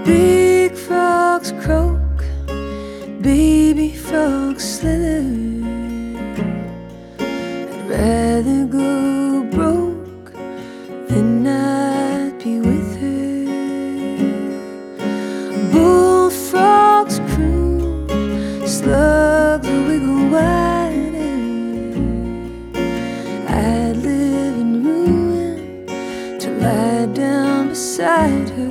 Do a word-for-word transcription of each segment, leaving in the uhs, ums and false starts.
Big frogs croak, baby frogs slither. I'd rather go broke than not be with her. Bullfrogs croon, slugs wiggle wider. I'd live in ruin to lie down beside her.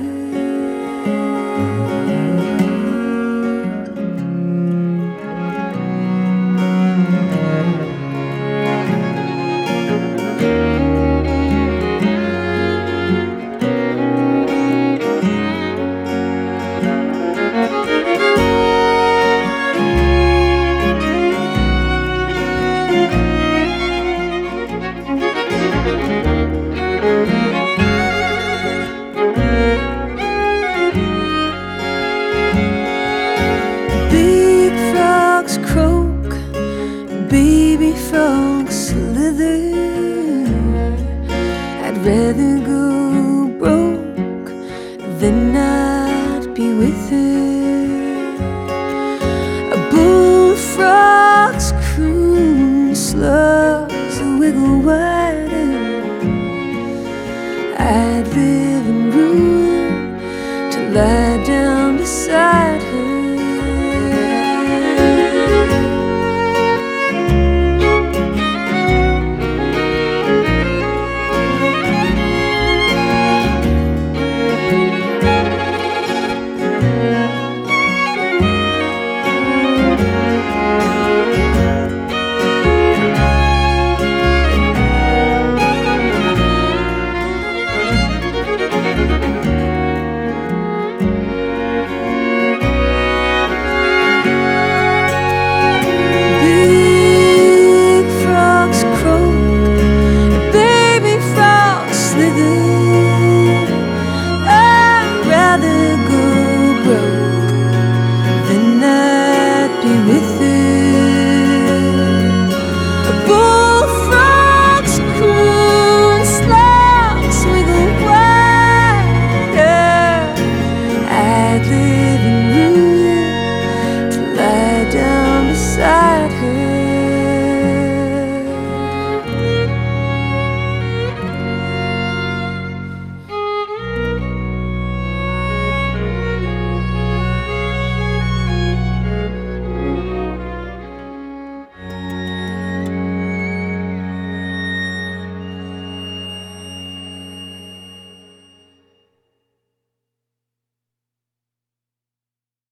Big frogs croak, baby frogs slither. I'd rather go broke than not be with her. Bullfrogs croon, slugs wiggle wider. I'd live in ruin to lie down beside her.